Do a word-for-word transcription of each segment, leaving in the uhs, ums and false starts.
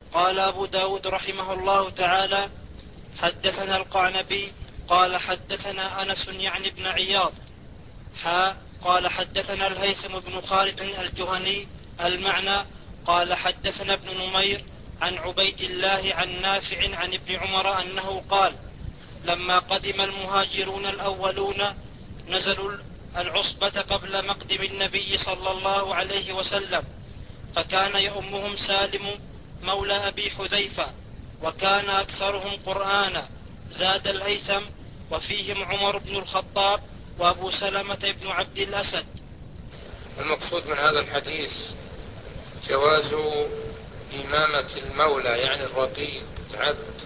قال أبو داود رحمه الله تعالى: حدثنا القعنبي قال حدثنا أنس يعني ابن عياض حا قال حدثنا الهيثم بن خالد الجهني المعنى قال حدثنا ابن نمير عن عبيد الله عن نافع عن ابن عمر أنه قال: لما قدم المهاجرون الأولون نزلوا العصبة قبل مقدم النبي صلى الله عليه وسلم، فكان يؤمهم سالم مولى أبي حذيفة، وكان أكثرهم قرآنا، زاد الهيثم: وفيهم عمر بن الخطاب وأبو سلمة بن عبد الأسد. المقصود من هذا الحديث جواز إمامة المولى يعني الرقيق العبد،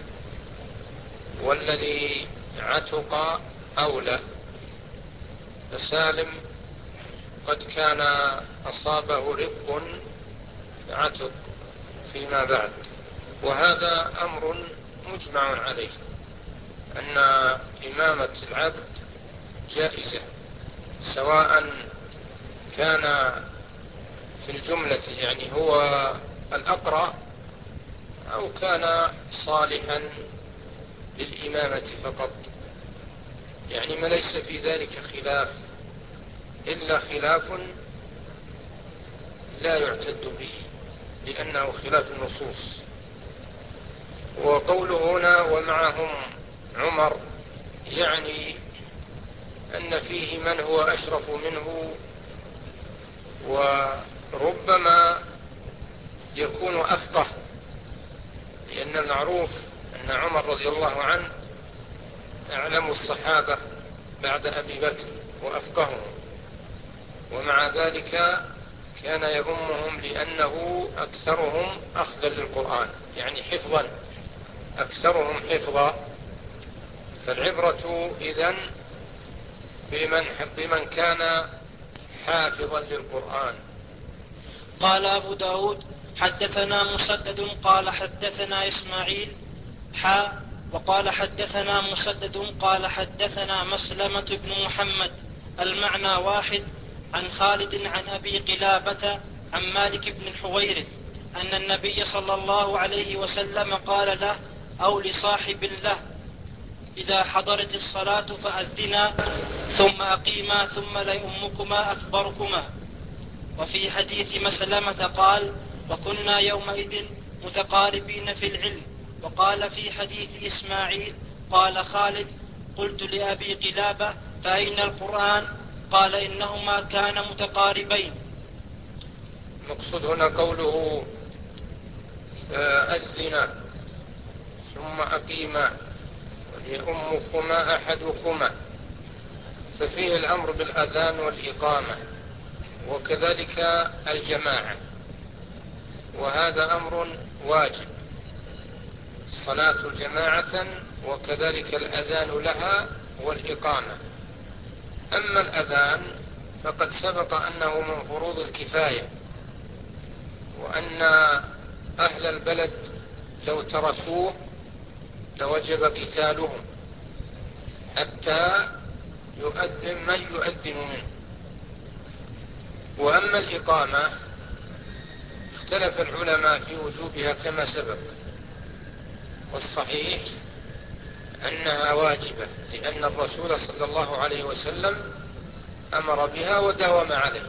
والذي عتق أولى. فسالم قد كان أصابه رق عتق فيما بعد، وهذا أمر مجمع عليه أن إمامة العبد جائزة، سواء كان في الجملة يعني هو الأقرأ أو كان صالحا للإمامة فقط، يعني ما ليس في ذلك خلاف إلا خلاف لا يعتد به لأنه خلاف النصوص. وقوله هنا ومعهم عمر يعني أن فيه من هو أشرف منه، وربما يكون أفقه، لأن المعروف أن عمر رضي الله عنه أعلم الصحابة بعد أبي بكر وأفقههم، ومع ذلك كان يؤمهم لأنه أكثرهم أخذا للقرآن، يعني حفظا، أكثرهم حفظا. فالعبرة إذن بمن, بمن كان حافظا للقرآن. قال أبو داود حدثنا مسدد قال حدثنا إسماعيل حا وقال حدثنا مسدد قال حدثنا مسلمة بن محمد المعنى واحد عن خالد عن أبي قلابة عن مالك بن الحويرث أن النبي صلى الله عليه وسلم قال له أو لصاحب له: إذا حضرت الصلاة فأذنا ثم أقيما ثم ليؤمكما أكبركما. وفي حديث مسلمة قال: وكنا يومئذ متقاربين في العلم. وقال في حديث إسماعيل قال خالد: قلت لأبي قلابة: فأين القرآن؟ قال: إنهما كان متقاربين. المقصود هنا قوله فأذنا ثم أقيما وليؤمكما أحدكما، ففيه الأمر بالأذان والإقامة وكذلك الجماعة، وهذا أمر واجب، الصلاة جماعة وكذلك الأذان لها والإقامة. أما الأذان فقد سبق أنه من فروض الكفاية، وأن أهل البلد لو تركوه لوجب قتالهم حتى يؤذن من يؤذن منه. وأما الإقامة اختلف العلماء في وجوبها كما سبق، والصحيح أنها واجبة، لأن الرسول صلى الله عليه وسلم أمر بها وداوم عليه.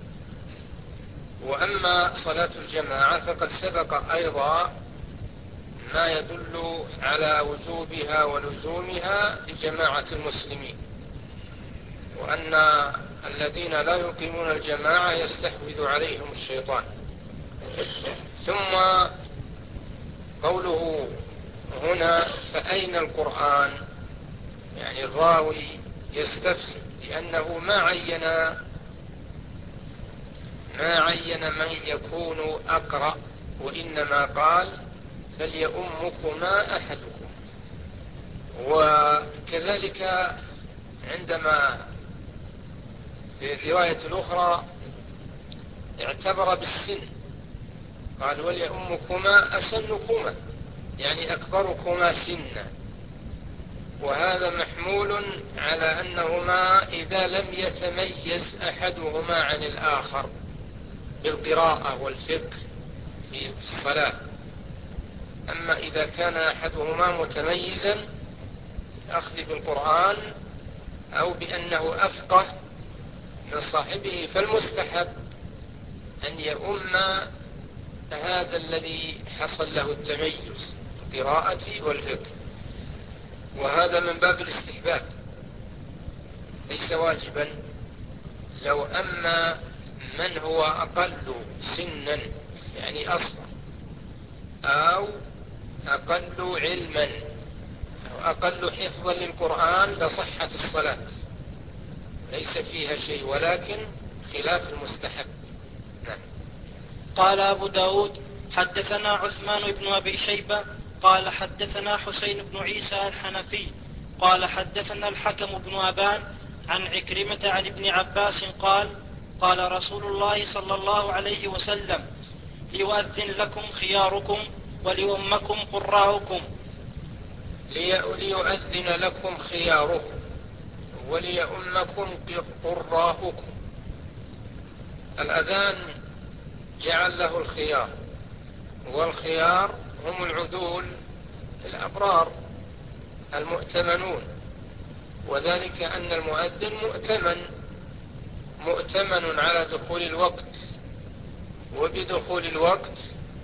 وأما صلاة الجماعة فقد سبق أيضا ما يدل على وجوبها ولزومها لجماعة المسلمين، وأن الذين لا يقيمون الجماعة يستحوذ عليهم الشيطان. ثم قوله هنا فأين القرآن، يعني الراوي يستفسر لأنه ما عين ما عين من يكون أقرأ، وإنما قال فليؤمكما أحدكم. وكذلك عندما في الرواية الأخرى اعتبر بالسن، قال وليؤمكما أسنكما، يعني أكبركما سنا، وهذا محمول على أنهما إذا لم يتميز أحدهما عن الآخر بالقراءة والفقه في الصلاة، أما إذا كان أحدهما متميزا أخذ بالقرآن أو بأنه أفقه من صاحبه، فالمستحب أن يؤم هذا الذي حصل له التميز القراءة والفقه، وهذا من باب الاستحباب ليس واجبا. لو أما من هو أقل سنا يعني أصغر أو أقل علما أو أقل حفظا للقرآن لصحت الصلاة ليس فيها شيء، ولكن خلاف المستحب. نعم. قال أبو داود حدثنا عثمان بن أبي شيبة قال حدثنا حسين بن عيسى الحنفي قال حدثنا الحكم بن أبان عن عكرمة عن ابن عباس قال قال رسول الله صلى الله عليه وسلم ليؤذن لكم خياركم وليؤمكم قراؤكم. ليؤذن لكم خياركم وليؤمكم قراؤكم. الأذان جعل له الخيار، والخيار هم العدول الأبرار المؤتمنون، وذلك أن المؤذن مؤتمن مؤتمن على دخول الوقت، وبدخول الوقت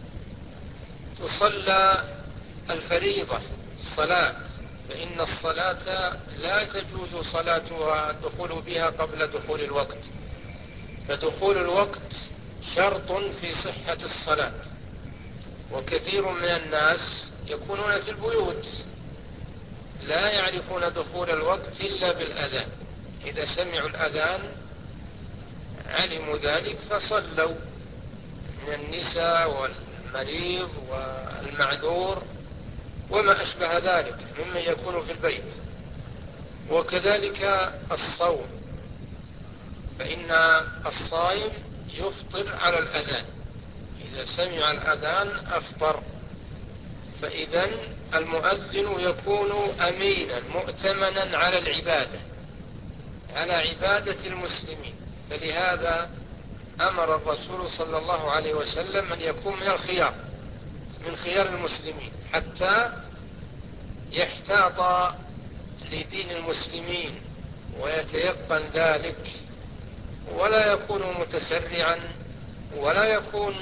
تصلى الفريضة الصلاة، فإن الصلاة لا تجوز صلاتها الدخول بها قبل دخول الوقت، فدخول الوقت شرط في صحة الصلاة. وكثير من الناس يكونون في البيوت لا يعرفون دخول الوقت إلا بالأذان، إذا سمعوا الأذان علموا ذلك فصلوا، من النساء والمريض والمعذور وما أشبه ذلك ممن يكون في البيت. وكذلك الصوم، فإن الصائم يفطر على الأذان، إذا سمع الأذان أفطر. فإذن المؤذن يكون أمينا مؤتمنا على العبادة على عبادة المسلمين، فلهذا أمر الرسول صلى الله عليه وسلم أن يكون من الخيار من خيار المسلمين حتى يحتاط لدين المسلمين ويتيقن ذلك، ولا يكون متسرعا ولا يكون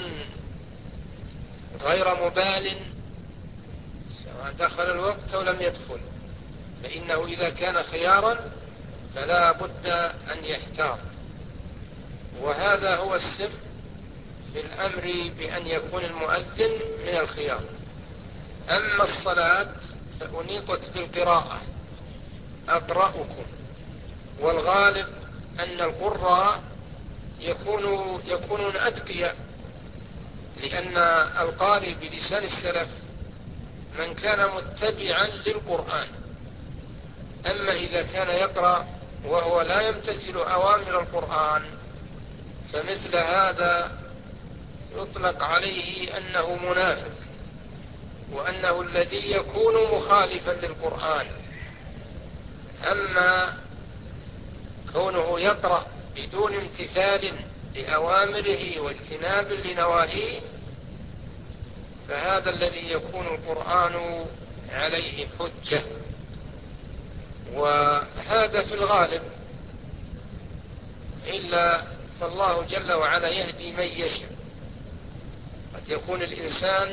غير مبال سواء دخل الوقت أو لم يدخل، فإنه إذا كان خيارا فلا بد أن يحتاط. وهذا هو السر في الأمر بأن يكون المؤذن من الخيار. أما الصلاة فأنيطت بالقراءة أقرأكم، والغالب أن القراء يكونوا يكونون أتقياء، لأن القارئ بلسان السلف من كان متبعا للقرآن. أما إذا كان يقرأ وهو لا يمتثل أوامر القرآن فمثل هذا يطلق عليه أنه منافق، وأنه الذي يكون مخالفا للقرآن. أما كونه يقرأ بدون امتثال لأوامره واجتناب لنواهيه فهذا الذي يكون القرآن عليه حجة. وهذا في الغالب، إلا فالله جل وعلا يهدي من يشاء. قد يكون الإنسان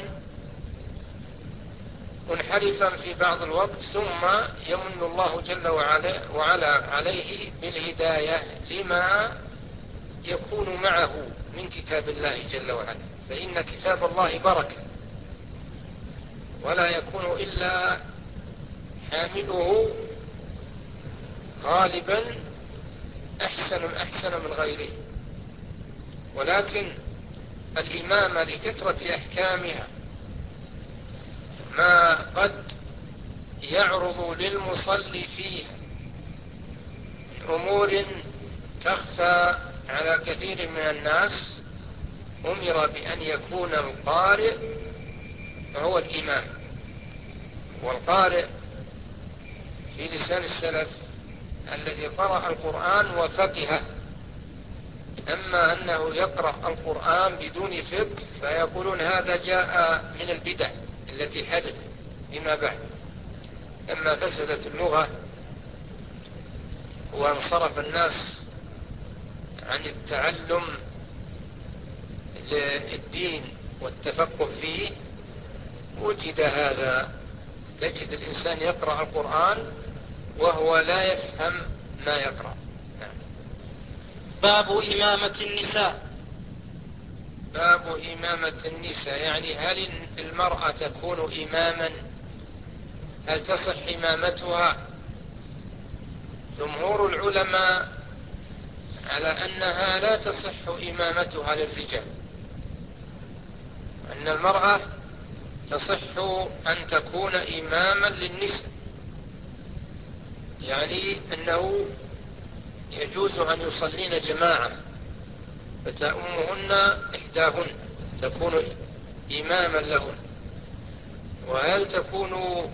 منحرفا في بعض الوقت ثم يمن الله جل وعلا عليه بالهداية لما يكون معه من كتاب الله جل وعلا، فإن كتاب الله بركة ولا يكون إلا حامله غالبا أحسن أحسن من غيره. ولكن الإمامة لكثرة أحكامها ما قد يعرض للمصلي فيه أمور تخفى على كثير من الناس، أمر بأن يكون القارئ هو الإمام. والقارئ في لسان السلف الذي قرأ القرآن وفقهه. أما أنه يقرأ القرآن بدون فقه فيقولون هذا جاء من البدع، التي حدثت فيما بعد لما فسدت اللغة وانصرف الناس عن التعلم للدين والتفقه فيه. وجد هذا، تجد الإنسان يقرأ القرآن وهو لا يفهم ما يقرأ. نعم. باب إمامة النساء. باب إمامة النساء، يعني هل المرأة تكون إماما؟ هل تصح إمامتها؟ جمهور العلماء على أنها لا تصح إمامتها للرجال، أن المرأة تصح أن تكون إماما للنساء، يعني أنه يجوز أن يصلين جماعة فتأمهن إحداهن تكون إماما لهن. وهل تكون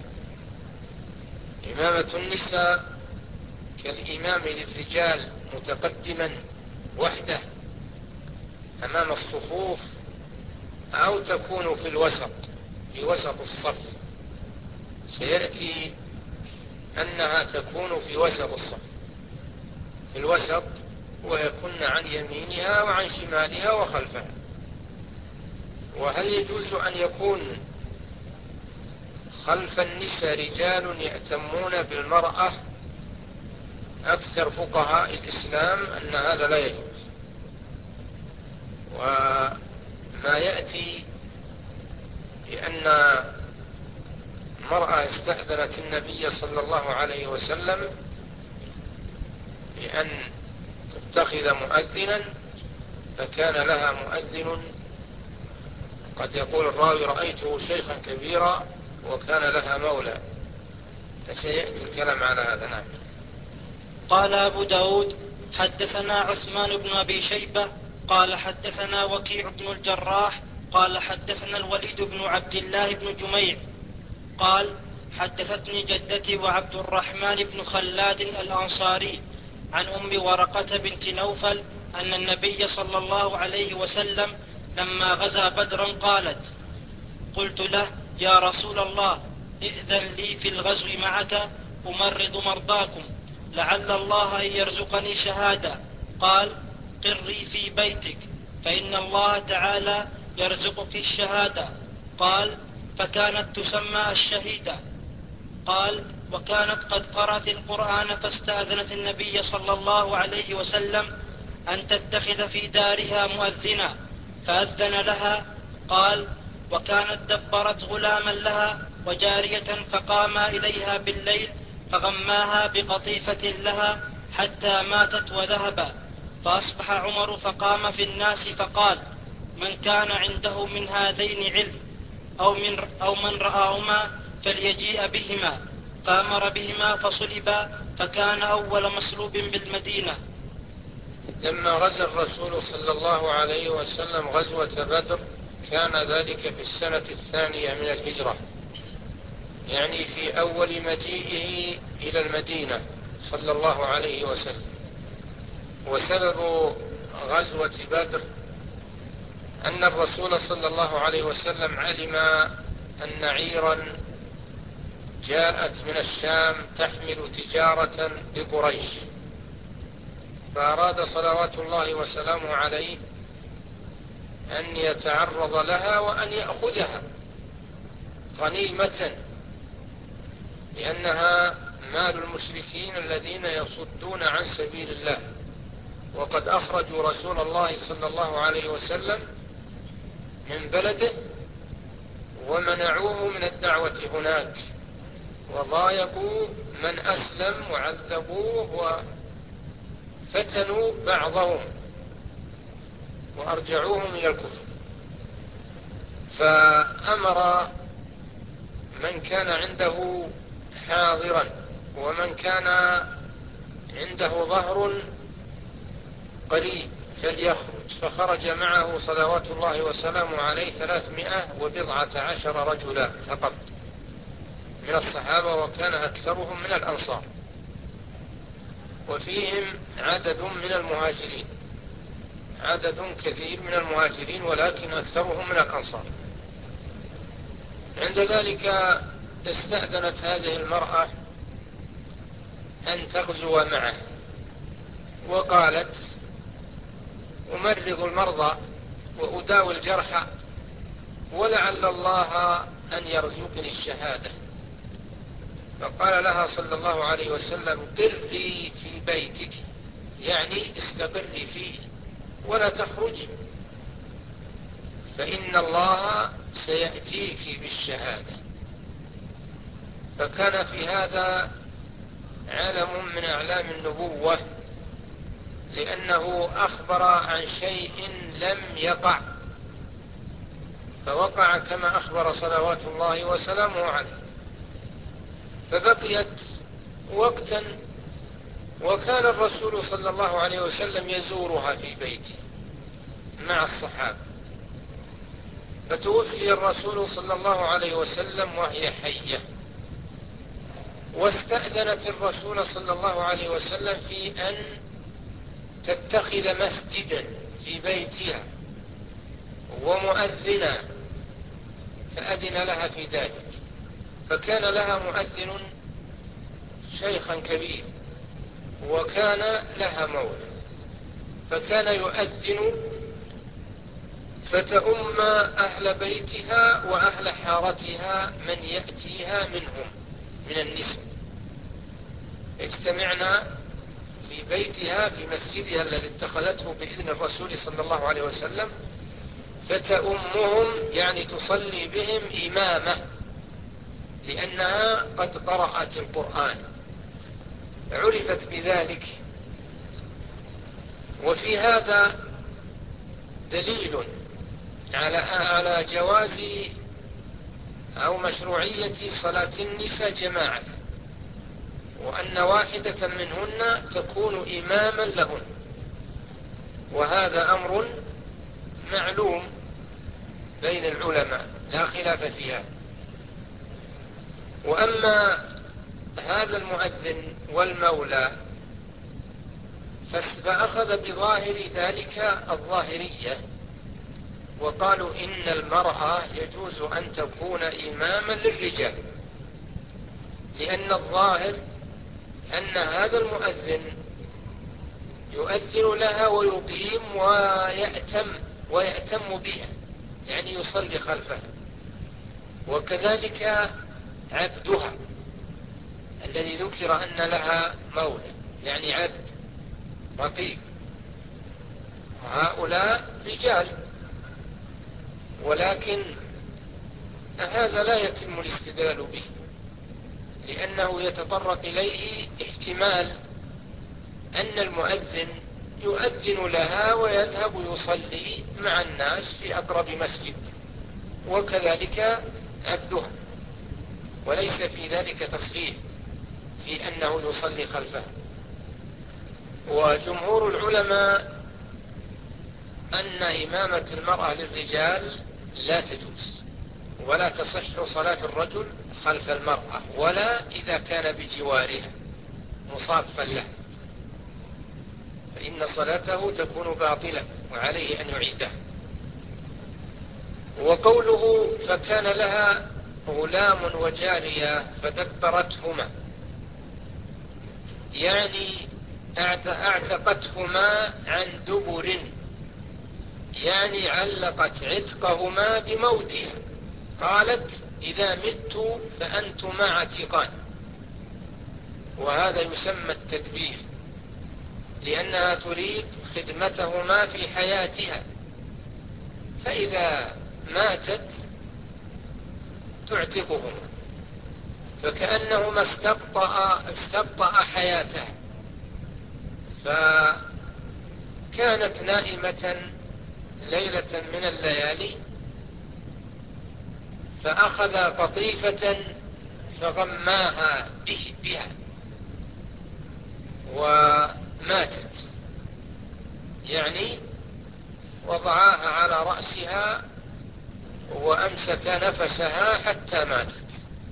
إمامة النساء كالإمام للرجال متقدما وحده أمام الصفوف، أو تكون في الوسط في وسط الصف؟ سيأتي أنها تكون في وسط الصف، في الوسط، ويكون عن يمينها وعن شمالها وخلفها. وهل يجوز أن يكون خلف النساء رجال يأتمون بالمرأة؟ أكثر فقهاء الإسلام أن هذا لا يجوز. وما يأتي لأن المرأة استأذنت النبي صلى الله عليه وسلم بأن تتخذ مؤذنا، فكان لها مؤذن، قد يقول الراوي رأيته شيخا كبيرا وكان لها مولى، فسيأتي الكلام على هذا. نعم. قال أبو داود حدثنا عثمان بن أبي شيبة قال حدثنا وكيع بن الجراح قال حدثنا الوليد بن عبد الله بن جميع قال حدثتني جدتي وعبد الرحمن بن خلاد الأنصاري عن أم ورقة بنت نوفل أن النبي صلى الله عليه وسلم لما غزا بدرا قالت: قلت له: يا رسول الله، ائذن لي في الغزو معك أمرض مرضاكم، لعل الله أن يرزقني شهادة. قال: قري في بيتك فإن الله تعالى يرزقك الشهادة. قال: فكانت تسمى الشهيدة. قال: وكانت قد قرأت القرآن فاستأذنت النبي صلى الله عليه وسلم أن تتخذ في دارها مؤذنا فأذن لها. قال: وكانت دبرت غلاما لها وجارية فقاما إليها بالليل فغماها بقطيفة لها حتى ماتت وذهبا. فأصبح عمر فقام في الناس فقال: من كان عنده من هذين علم أو من, أو من رآهما فليجيء بهما. فأمر بهما فصلبا، فكان أول مصلوب بالمدينة. لما غزا الرسول صلى الله عليه وسلم غزوة بدر كان ذلك في السنة الثانية من الهجرة، يعني في أول مجيئه إلى المدينة صلى الله عليه وسلم. وسبب غزوة بدر أن الرسول صلى الله عليه وسلم علم أن عيرا جاءت من الشام تحمل تجارة لقريش، فأراد صلوات الله وسلامه عليه أن يتعرض لها وأن يأخذها غنيمة، لأنها مال المشركين الذين يصدون عن سبيل الله، وقد أخرجوا رسول الله صلى الله عليه وسلم من بلده ومنعوه من الدعوة هناك، وضايقوا من أسلم وعذبوه وفتنوا بعضهم وأرجعوهم إلى الكفر. فأمر من كان عنده حاضرا ومن كان عنده ظهر قريب فليخرج، فخرج معه صلوات الله وسلامه عليه ثلاثمائة وبضعة عشر رجلا فقط من الصحابة، وكان أكثرهم من الأنصار، وفيهم عدد من المهاجرين، عدد كثير من المهاجرين، ولكن أكثرهم من الأنصار. عند ذلك استأذنت هذه المرأة أن تغزو معه، وقالت: أمرض المرضى وأداوي الجرحى، ولعل الله أن يرزقني الشهادة. فقال لها صلى الله عليه وسلم: قري في بيتك، يعني استقري فيه ولا تخرجي، فإن الله سيأتيك بالشهادة. فكان في هذا علم من أعلام النبوة، لأنه أخبر عن شيء لم يقع، فوقع كما أخبر صلوات الله وسلامه عليه. فبقيت وقتا، وكان الرسول صلى الله عليه وسلم يزورها في بيته مع الصحابة، فتوفي الرسول صلى الله عليه وسلم وهي حية، واستأذنت الرسول صلى الله عليه وسلم في أن تتخذ مسجدا في بيتها ومؤذنا، فأذن لها في ذلك. فكان لها مؤذن شيخا كبير، وكان لها مولى، فكان يؤذن فتؤم أهل بيتها وأهل حارتها من يأتيها منهم من النساء، اجتمعنا في بيتها في مسجدها الذي اتخذته بإذن الرسول صلى الله عليه وسلم، فتؤمهم يعني تصلي بهم إمامة، لأنها قد قرأت القرآن، عرفت بذلك. وفي هذا دليل على على جواز أو مشروعية صلاة النساء جماعة، وأن واحدة منهن تكون إماما لهن، وهذا أمر معلوم بين العلماء لا خلاف فيها. وأما هذا المؤذن والمولى فأخذ بظاهر ذلك الظاهرية، وقالوا إن المرأة يجوز أن تكون إماما للرجال، لأن الظاهر أن هذا المؤذن يؤذن لها ويقيم ويأتم ويأتم بها، يعني يصلي خلفها. وكذلك عبدها الذي ذكر أن لها مولى، يعني عبد رقيق، وهؤلاء رجال، ولكن هذا لا يتم الاستدلال به، لأنه يتطرق إليه احتمال أن المؤذن يؤذن لها ويذهب يصلي مع الناس في أقرب مسجد، وكذلك عبدها، وليس في ذلك تصريح في أنه يصلي خلفه. وجمهور العلماء أن إمامة المرأة للرجال لا تجوز، ولا تصح صلاة الرجل خلف المرأة، ولا إذا كان بجوارها مصافا له، فإن صلاته تكون باطلة وعليه أن يعيدها. وقوله فكان لها غلام وجارية فدبرتهما، يعني اعتقتهما عن دبر، يعني علقت عتقهما بموتها، قالت إذا مت فأنتما عتيقان. وهذا يسمى التدبير، لأنها تريد خدمتهما في حياتها، فإذا ماتت تعتقهما، فكأنهما استبطأ, استبطأ حياتها. فكانت نائمة ليلة من الليالي، فأخذ قطيفة فغماها به بها وماتت، يعني وضعاها على رأسها وأمسك نفسها حتى ماتت،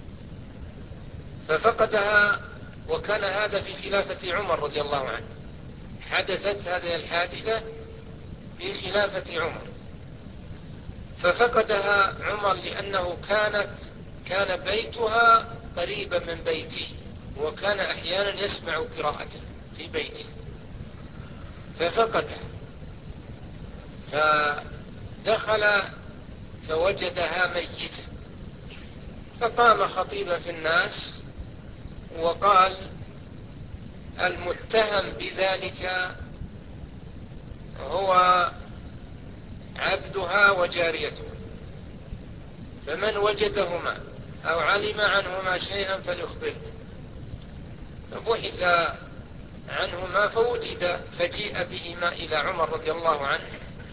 ففقدها. وكان هذا في خلافة عمر رضي الله عنه، حدثت هذه الحادثة في خلافة عمر، ففقدها عمر لأنه كانت كان بيتها قريبا من بيته، وكان أحيانا يسمع قراءته في بيته ففقدها، فدخل فوجدها ميتة، فقام خطيبا في الناس وقال: المتهم بذلك هو عبدها وجاريتها، فمن وجدهما أو علم عنهما شيئا فليخبره. فبحث عنهما فوجد، فجيء بهما إلى عمر رضي الله عنه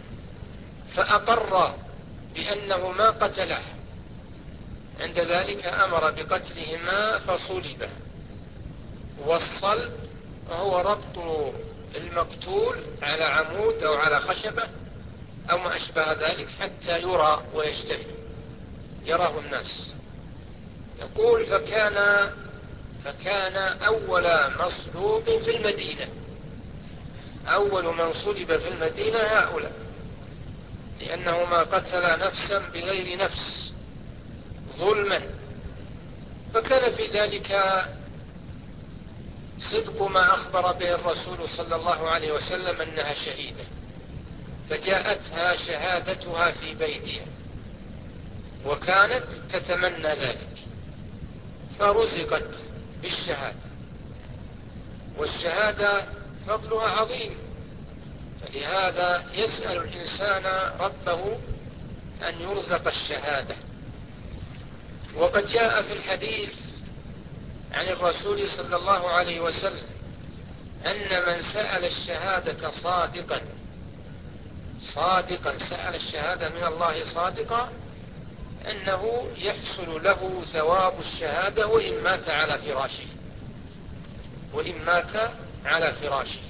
فأقر بأنه ما قتله. عند ذلك أمر بقتلهما فصلبا، والصلب هو ربط المقتول على عمود أو على خشبة أو ما أشبه ذلك حتى يرى ويشتهي، يراه الناس. يقول: فكان فكان أول مصلوب في المدينة، أول من صلب في المدينة هؤلاء، لأنه ما قتل نفسا بغير نفس ظلما. فكان في ذلك صدق ما أخبر به الرسول صلى الله عليه وسلم أنها شهيدة، فجاءتها شهادتها في بيتها، وكانت تتمنى ذلك، فرزقت بالشهادة. والشهادة فضلها عظيم، فلهذا يسأل الإنسان ربه أن يرزق الشهادة. وقد جاء في الحديث عن الرسول صلى الله عليه وسلم أن من سأل الشهادة صادقا صادقا سأل الشهادة من الله صادقا أنه يحصل له ثواب الشهادة وإن مات على فراشه وإن مات على فراشه.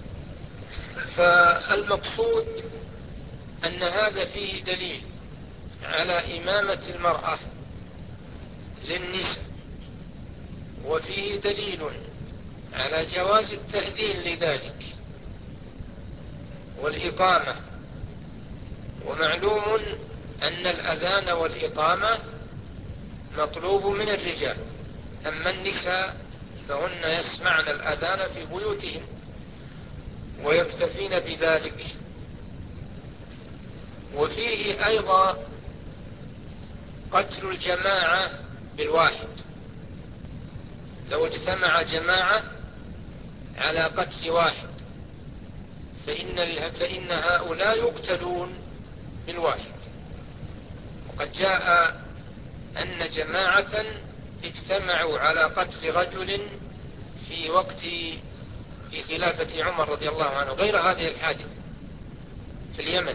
فالمقصود أن هذا فيه دليل على إمامة المرأة للنساء، وفيه دليل على جواز التأذين لذلك والإقامة. ومعلوم أن الأذان والإقامة مطلوب من الرجال، أما النساء فهن يسمعن الأذان في بيوتهن ويكتفين بذلك. وفيه أيضا قتل الجماعة بالواحد، لو اجتمع جماعة على قتل واحد فإن, فإن هؤلاء يقتلون بالواحد. وقد جاء أن جماعة اجتمعوا على قتل رجل في وقت في خلافة عمر رضي الله عنه، غير هذه الحادثة في اليمن.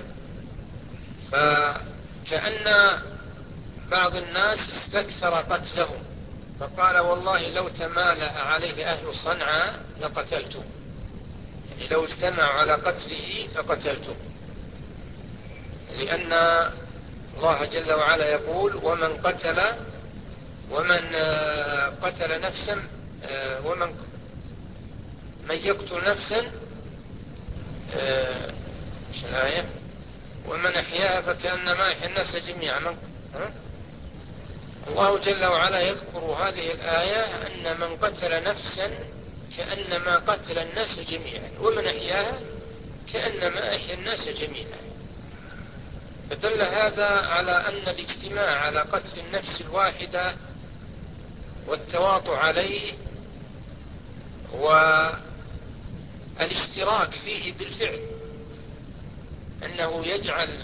فكأن بعض الناس استكثر قتلهم، فقال: والله لو تمالأ عليه أهل صنعاء لقتلته، يعني لو اجتمعوا على قتله لقتلته، لأن الله جل وعلا يقول: ومن قتل ومن قتل نفسا ومن من يقتل نفسا مش الآية ومن أحياها فكأنما أحيا الناس جميعا. من الله جل وعلا يذكر هذه الآية أن من قتل نفسا كأنما قتل الناس جميعا، ومن أحياها كأنما أحيا الناس جميعا. فدل هذا على أن الاجتماع على قتل النفس الواحدة والتواطؤ عليه والاشتراك فيه بالفعل أنه يجعل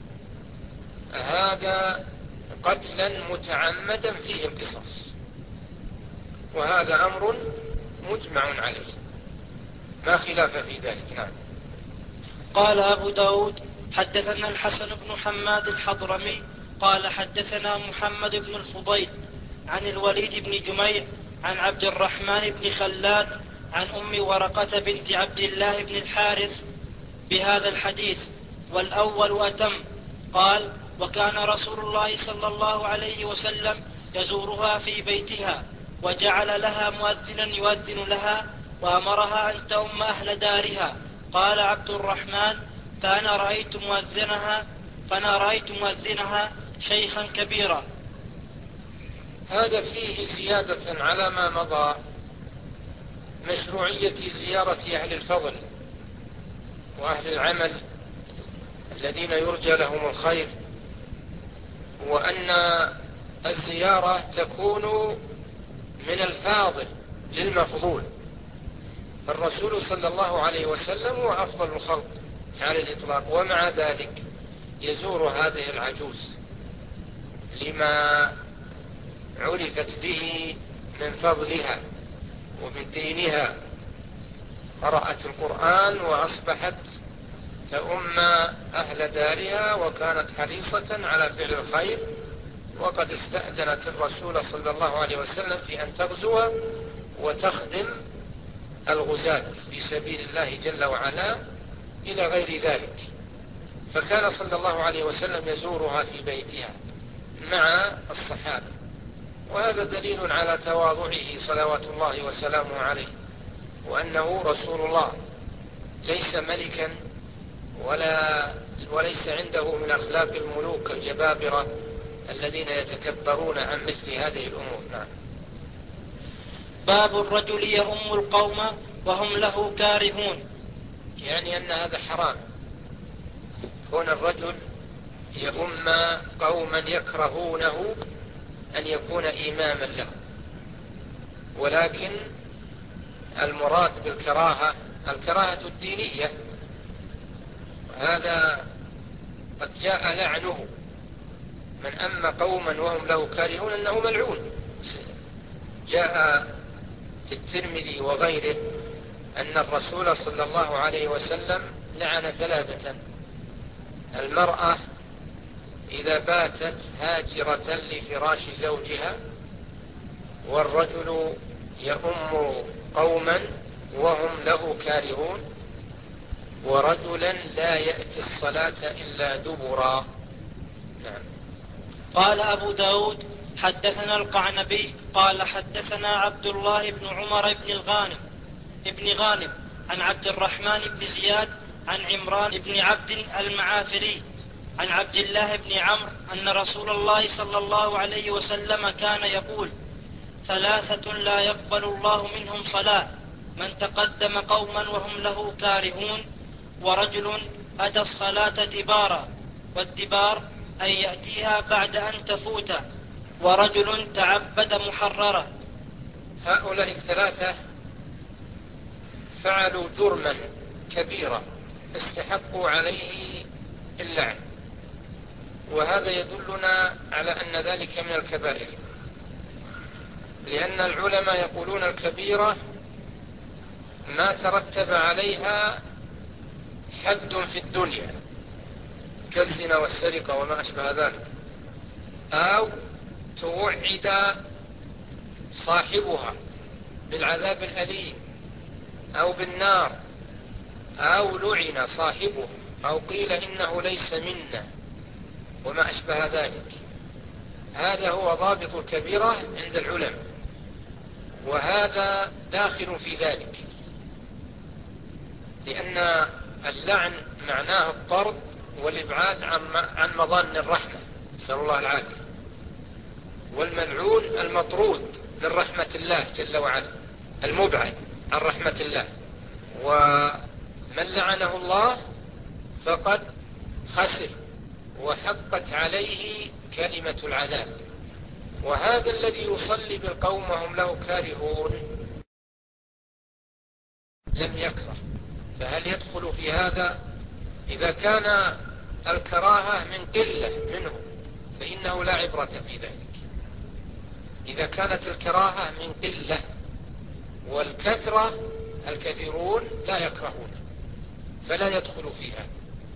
هذا قتلا متعمدا فيه القصاص، وهذا أمر مجمع عليه لا خلاف في ذلك. نعم. قال أبو داود: حدثنا الحسن بن حماد الحضرمي قال حدثنا محمد بن الفضيل عن الوليد بن جميع عن عبد الرحمن بن خلاد عن أم ورقة بنت عبد الله بن الحارث بهذا الحديث، والأول أتم. قال: وكان رسول الله صلى الله عليه وسلم يزورها في بيتها، وجعل لها مؤذنا يؤذن لها، وأمرها أن تؤم أهل دارها. قال عبد الرحمن: فأنا رأيت مؤذنها فأنا رأيت مؤذنها شيخا كبيرا. هذا فيه زيادة على ما مضى، مشروعية زيارة أهل الفضل وأهل العمل الذين يرجى لهم الخير، وأن الزيارة تكون من الفاضل للمفضول، فالرسول صلى الله عليه وسلم هو أفضل الخلق على الإطلاق، ومع ذلك يزور هذه العجوز لما عرفت به من فضلها ومن دينها، قرأت القرآن وأصبحت تؤم أهل دارها، وكانت حريصة على فعل الخير، وقد استأذنت الرسول صلى الله عليه وسلم في أن تغزو وتخدم الغزاة في سبيل الله جل وعلا إلى غير ذلك، فكان صلى الله عليه وسلم يزورها في بيتها مع الصحابة، وهذا دليل على تواضعه صلوات الله وسلامه عليه، وأنه رسول الله ليس ملكا ولا وليس عنده من أخلاق الملوك الجبابرة الذين يتكبرون عن مثل هذه الأمور. نعم. باب الرجل يؤم القوم وهم له كارهون، يعني أن هذا حرام، كون الرجل يؤم قوما يكرهونه أن يكون إماما له، ولكن المراد بالكراهة الكراهة الدينية، هذا قد جاء لعنه، من أم قوما وهم له كارهون أنه ملعون، جاء في الترمذي وغيره أن الرسول صلى الله عليه وسلم لعن ثلاثة: المرأة إذا باتت هاجرة لفراش زوجها، والرجل يؤم قوما وهم له كارهون، ورجلا لا يأتي الصلاة إلا دبرا. نعم. قال أبو داود حدثنا القعنبي قال حدثنا عبد الله بن عمر بن الغانم ابن غانم عن عبد الرحمن بن زياد عن عمران بن عبد المعافري عن عبد الله بن عمرو أن رسول الله صلى الله عليه وسلم كان يقول: ثلاثة لا يقبل الله منهم صلاة: من تقدم قوما وهم له كارهون، ورجل أتى الصلاة دبارا، والدبار أن يأتيها بعد أن تفوت، ورجل تعبد محررا. هؤلاء الثلاثة فعلوا جرما كبيرا استحقوا عليه اللعن، وهذا يدلنا على أن ذلك من الكبائر، لأن العلماء يقولون الكبيرة ما ترتب عليها حد في الدنيا كالزنا والسرقة وما أشبه ذلك، أو توعد صاحبها بالعذاب الأليم أو بالنار، أو لعن صاحبه، أو قيل إنه ليس منا وما أشبه ذلك. هذا هو ضابط الكبيرة عند العلماء، وهذا داخل في ذلك، لأن اللعن معناه الطرد والإبعاد عن مظان الرحمة، نسأل الله العافية، والملعون المطرود من رحمة الله جل وعلا، المبعد عن رحمة الله، ومن لعنه الله فقد خسر وحقت عليه كلمة العذاب. وهذا الذي يصلي بالقوم وهم له كارهون لم يكره، فهل يدخل في هذا؟ إذا كان الكراهة من قلة منهم فإنه لا عبرة في ذلك، إذا كانت الكراهة من قلة، والكثرة الكثيرون لا يكرهون فلا يدخل في هذا.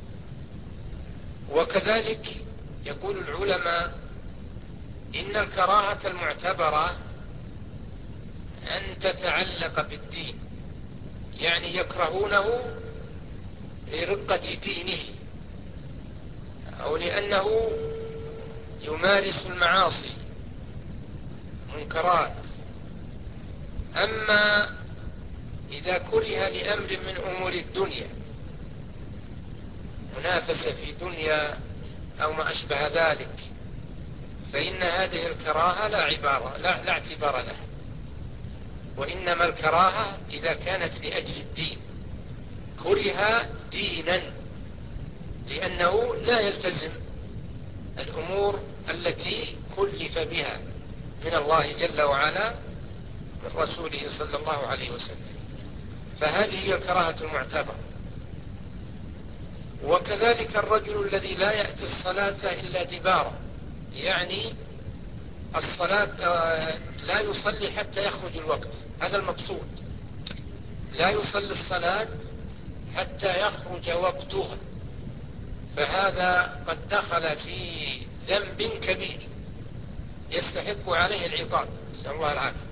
وكذلك يقول العلماء إن الكراهة المعتبرة أن تتعلق بالدين، يعني يكرهونه لرقة دينه أو لأنه يمارس المعاصي منكرات. أما إذا كره لأمر من أمور الدنيا، منافسة في دنيا أو ما أشبه ذلك، فإن هذه الكراهة لا عبارة لا, لا اعتبار لها، وإنما الكراهة إذا كانت لأجل الدين، كره دينا لأنه لا يلتزم الأمور التي كلف بها من الله جل وعلا من رسوله صلى الله عليه وسلم، فهذه هي الكراهة المعتبرة. وكذلك الرجل الذي لا يأتي الصلاة إلا دبارا، يعني الصلاة لا يصلي حتى يخرج الوقت، هذا المقصود، لا يصلي الصلاة حتى يخرج وقتها، فهذا قد دخل في ذنب كبير يستحق عليه العقاب، نسأل الله العافية.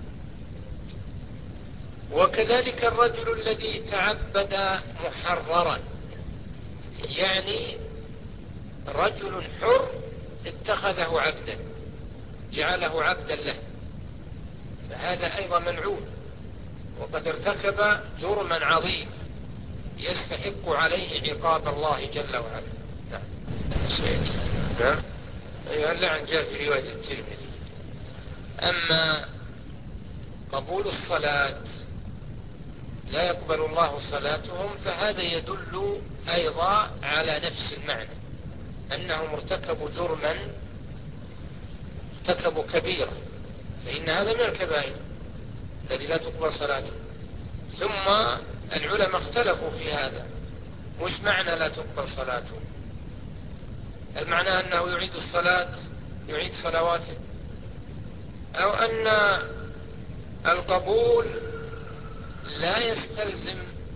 وكذلك الرجل الذي تعبد محررا، يعني رجل حر اتخذه عبدا، جعله عبدا له، فهذا أيضا ملعون، وقد ارتكب جرما عظيما يستحق عليه عقاب الله جل وعلا. نعم. نعم. أيها اللعن جاء في رواية الترمذي. أما قبول الصلاة لا يقبل الله صلاتهم، فهذا يدل أيضا على نفس المعنى، أنهم ارتكبوا جرما، ارتكبوا كبيرة، فإن هذا من الكبائر الذي لا تقبل صلاته. ثم العلماء اختلفوا في هذا، مش معنى لا تقبل صلاته؟ المعنى أنه يعيد الصلاة، يعيد صلواته، أو أن القبول لا يستلزم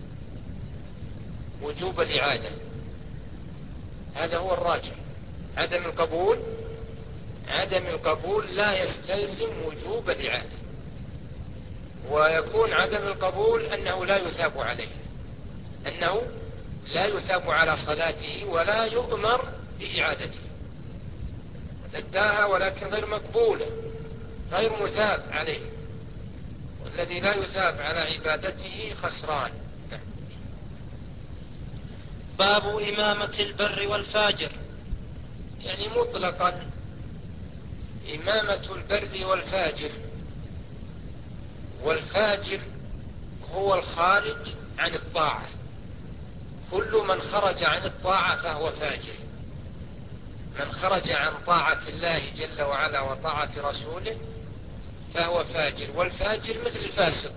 وجوب الإعادة؟ هذا هو الراجح، عدم القبول عدم القبول لا يستلزم وجوب الإعادة، ويكون عدم القبول أنه لا يثاب عليه، أنه لا يثاب على صلاته ولا يؤمر بإعادته، أداها ولكن غير مقبولة، غير مثاب عليه، والذي لا يثاب على عبادته خسران. نعم. باب إمامة البر والفاجر، يعني مطلقا إمامة البر والفاجر، والفاجر هو الخارج عن الطاعة، كل من خرج عن الطاعة فهو فاجر، من خرج عن طاعة الله جل وعلا وطاعة رسوله فهو فاجر. والفاجر مثل الفاسق،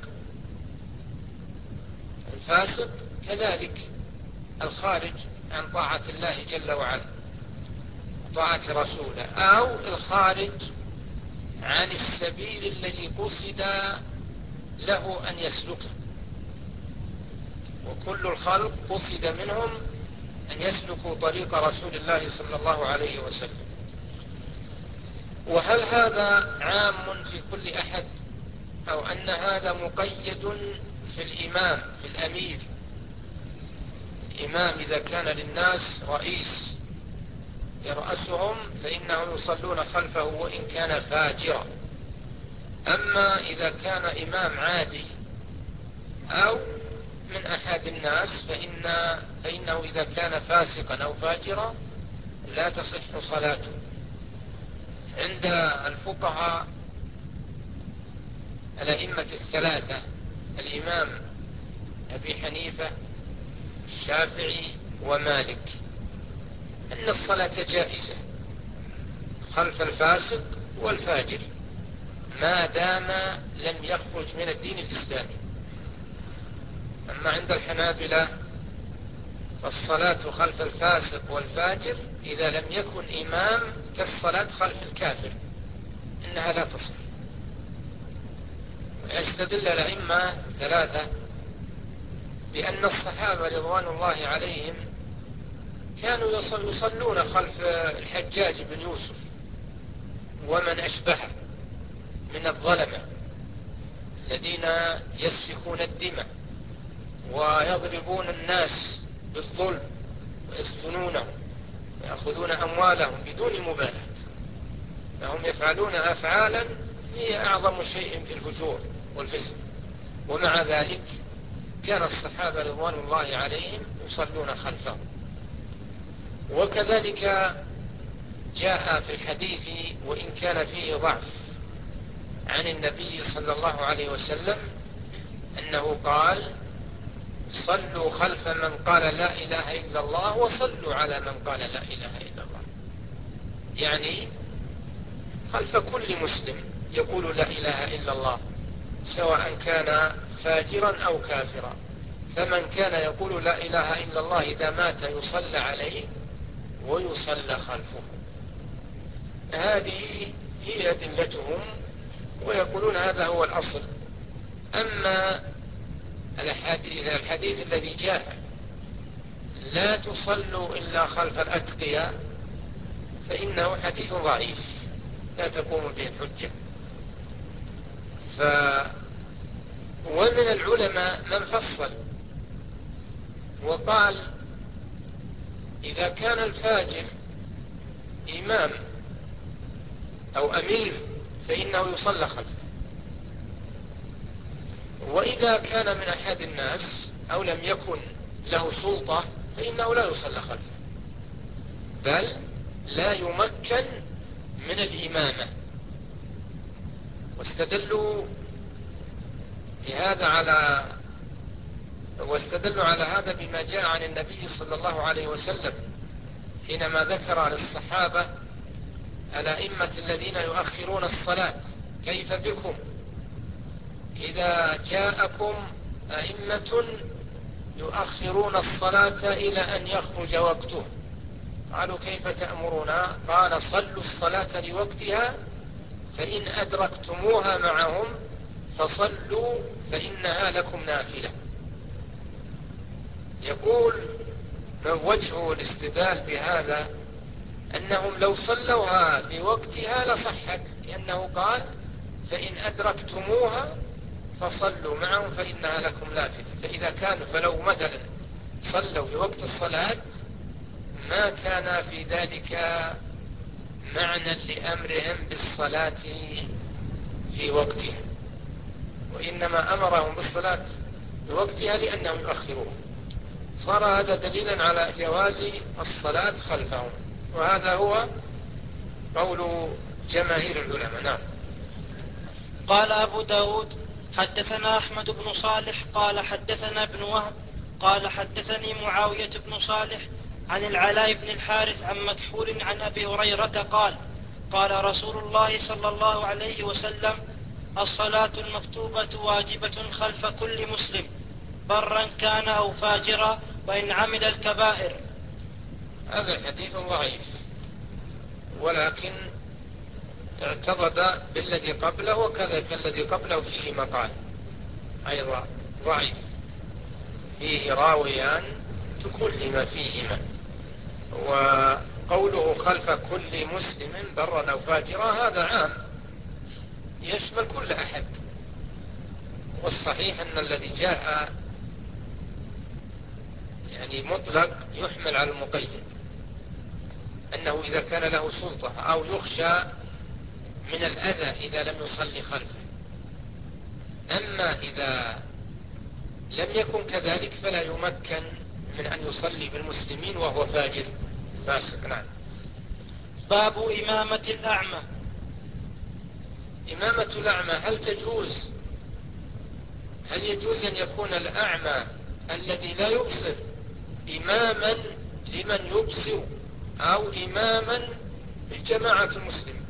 الفاسق كذلك الخارج عن طاعة الله جل وعلا وطاعة رسوله، أو الخارج عن السبيل الذي قصد له أن يسلكه، وكل الخلق قصد منهم أن يسلكوا طريق رسول الله صلى الله عليه وسلم. وهل هذا عام في كل أحد، أو أن هذا مقيد في الإمام، في الأمير؟ الإمام إذا كان للناس رئيس يرأسهم فإنهم يصلون خلفه وإن كان فاجرا، أما إذا كان إمام عادي أو من أحد الناس فإن فإنه إذا كان فاسقا أو فاجرا لا تصح صلاته. عند الفقهاء الأئمة الثلاثة، الإمام أبي حنيفة الشافعي ومالك، أن الصلاة جائزة خلف الفاسق والفاجر ما دام لم يخرج من الدين الإسلامي. أما عند الحنابلة فالصلاة خلف الفاسق والفاجر إذا لم يكن إمام كالصلاة خلف الكافر إنها لا تصح. ويستدل الأئمة ثلاثة بأن الصحابة رضوان الله عليهم كانوا يصلون خلف الحجاج بن يوسف ومن أشبهه من الظلمة الذين يسفكون الدماء ويضربون الناس بالظلم ويسجنونهم ويأخذون أموالهم بدون مبالاة، فهم يفعلون أفعالا هي أعظم شيء في الفجور والفسق، ومع ذلك كان الصحابة رضوان الله عليهم يصلون خلفهم. وكذلك جاء في الحديث وإن كان فيه ضعف عن النبي صلى الله عليه وسلم أنه قال: صلوا خلف من قال لا إله إلا الله وصلوا على من قال لا إله إلا الله، يعني خلف كل مسلم يقول لا إله إلا الله سواء كان فاجرا أو كافرا. فمن كان يقول لا إله إلا الله إذا مات يصلى عليه ويصلى خلفه. هذه هي أدلتهم، ويقولون هذا هو الأصل. أما الحديث, الحديث الذي جاء لا تصلوا إلا خلف الأتقياء فإنه حديث ضعيف لا تقوم به الحجة. ف ومن العلماء من فصل وقال: إذا كان الفاجر إمام أو أمير فإنه يصلى خلفه، وإذا كان من أحد الناس أو لم يكن له سلطة فإنه لا يصلى خلفه، بل لا يمكن من الإمامة. واستدلوا بهذا على واستدلوا على هذا بما جاء عن النبي صلى الله عليه وسلم حينما ذكر للصحابة الأئمة الذين يؤخرون الصلاة: كيف بكم إذا جاءكم أئمة يؤخرون الصلاة إلى أن يخرج وقته؟ قالوا: كيف تأمرنا؟ قال: صلوا الصلاة لوقتها، فإن أدركتموها معهم فصلوا فإنها لكم نافلة. يقول من وجه الاستدلال بهذا أنهم لو صلوها في وقتها لصحت، لأنه قال: فإن أدركتموها فصلوا معهم فإنها لكم نافلة. فإذا كانوا فلو مثلا صلوا في وقت الصلاة ما كان في ذلك معنى لأمرهم بالصلاة في وقتها، وإنما أمرهم بالصلاة في وقتها لأنهم يؤخروها. صار هذا دليلا على جواز الصلاة خلفهم، وهذا هو قول جماهير العلماء. نعم. قال أبو داود: حدثنا أحمد بن صالح قال حدثنا ابن وهب قال حدثني معاوية بن صالح عن العلاء بن الحارث عن مكحول عن أبي هريرة قال: قال رسول الله صلى الله عليه وسلم: الصلاة المكتوبة واجبة خلف كل مسلم برا كان أو فاجرا وإن عمل الكبائر. هذا الحديث ضعيف، ولكن اعتضد بالذي قبله، وكذلك الذي قبله فيه مقال أيضا ضعيف، فيه راويان تكلم فيهما. وقوله خلف كل مسلم برا أو فاجرا هذا عام يشمل كل أحد، والصحيح أن الذي جاء يعني مطلق يحمل على المقيد، أنه إذا كان له سلطة أو يخشى من الأذى إذا لم يصلي خلفه. أما إذا لم يكن كذلك فلا يمكن من أن يصلي بالمسلمين وهو فاجر فاسق. نعم. باب إمامة الأعمى. إمامة الأعمى هل تجوز؟ هل يجوز أن يكون الأعمى الذي لا يبصر إماما لمن يبصر أو إماما لجماعة المسلمين؟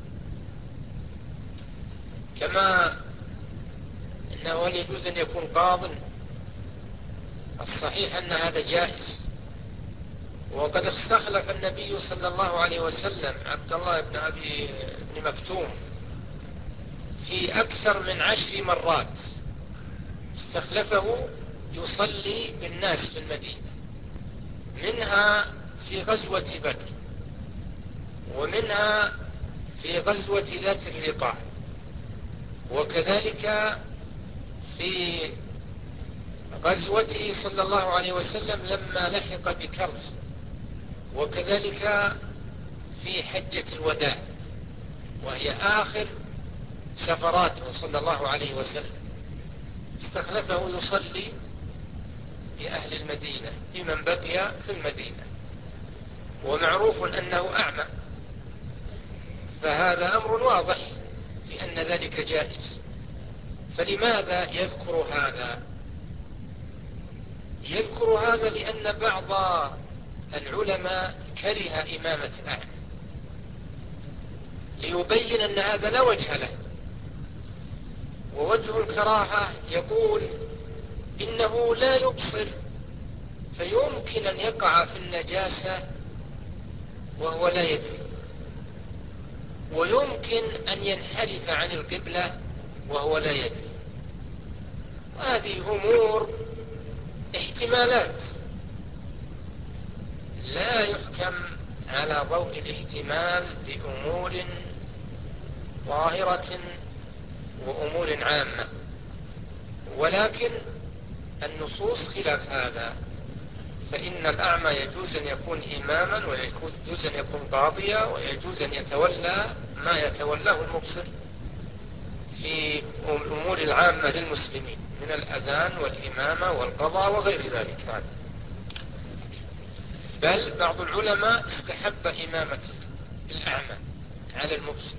كما أنه هل يجوز أن يكون قاض؟ الصحيح أن هذا جائز، وقد استخلف النبي صلى الله عليه وسلم عبد الله بن أبي بن مكتوم في أكثر من عشر مرات، استخلفه يصلي بالناس في المدينة، منها في غزوة بدر، ومنها في غزوة ذات الرقاع، وكذلك في غزوته صلى الله عليه وسلم لما لحق بكرز، وكذلك في حجة الوداع وهي آخر سفراته صلى الله عليه وسلم، استخلفه يصلي بأهل المدينة بمن بقي في المدينة. ومعروف أنه أعمى، فهذا أمر واضح في أن ذلك جائز. فلماذا يذكر هذا؟ يذكر هذا لأن بعض العلماء كره إمامة الأعمى، ليبين أن هذا لا وجه له. ووجه الكراهة يقول إنه لا يبصر، فيمكن أن يقع في النجاسة وهو لا يدري، ويمكن أن ينحرف عن القبلة وهو لا يدري. وهذه أمور احتمالات، لا يحكم على ضوء الاحتمال بأمور ظاهرة وأمور عامة. ولكن النصوص خلاف هذا، فإن الأعمى يجوز أن يكون إماما، ويجوز أن يكون قاضيا، ويجوز أن يتولى ما يتولاه المبصر في الأمور العامة للمسلمين من الأذان والإمامة والقضاء وغير ذلك. نعم. بل بعض العلماء استحب إمامة الأعمى على المبصر،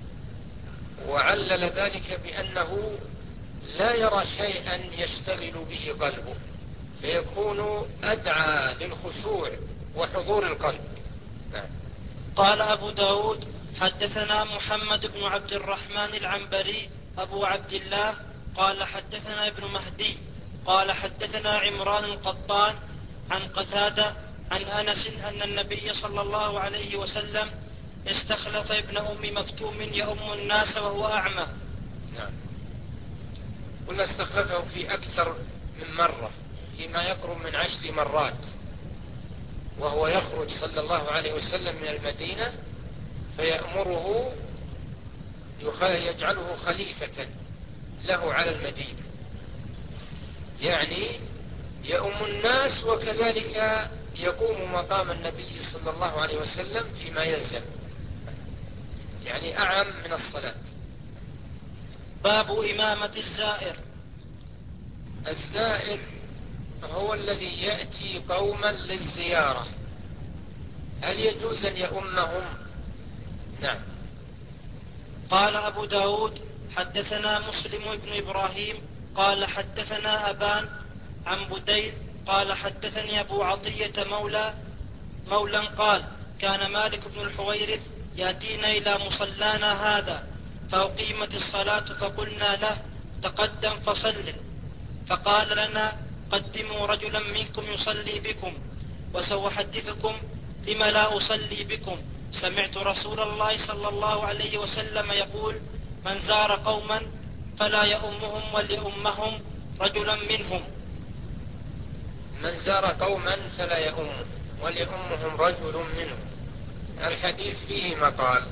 وعلل ذلك بأنه لا يرى شيئا يشتغل به قلبه، فيكون أدعى للخشوع وحضور القلب. نعم. قال أبو داود حدثنا محمد بن عبد الرحمن العنبري أبو عبد الله قال حدثنا ابن مهدي قال حدثنا عمران القطان عن قتادة عن أنس أن النبي صلى الله عليه وسلم استخلف ابن أم مكتوم يؤم الناس وهو أعمى. نعم. قلنا استخلفه في أكثر من مرة، فيما يقرب من عشر مرات، وهو يخرج صلى الله عليه وسلم من المدينة فيأمره يجعله خليفة له على المدينة، يعني يؤم الناس وكذلك يقوم مقام النبي صلى الله عليه وسلم فيما يلزم، يعني أعم من الصلاة. باب إمامة الزائر. الزائر هو الذي يأتي قوما للزيارة، هل يجوز أن يؤمهم؟ نعم. قال أبو داود حدثنا مسلم بن إبراهيم قال حدثنا أبان عن بديل قال حدثني أبو عطية مولى مولا قال كان مالك بن الحويرث يأتينا إلى مصلانا هذا فأقيمت الصلاة فقلنا له تقدم فصله، فقال لنا قدموا رجلا منكم يصلي بكم وسأحدثكم لما لا أصلي بكم. سمعت رسول الله صلى الله عليه وسلم يقول من زار قوما فلا يؤمهم وليؤمهم رجلا منهم. من زار قوما فلا يؤمهم وليؤمهم رجل منهم. الحديث فيه مقال،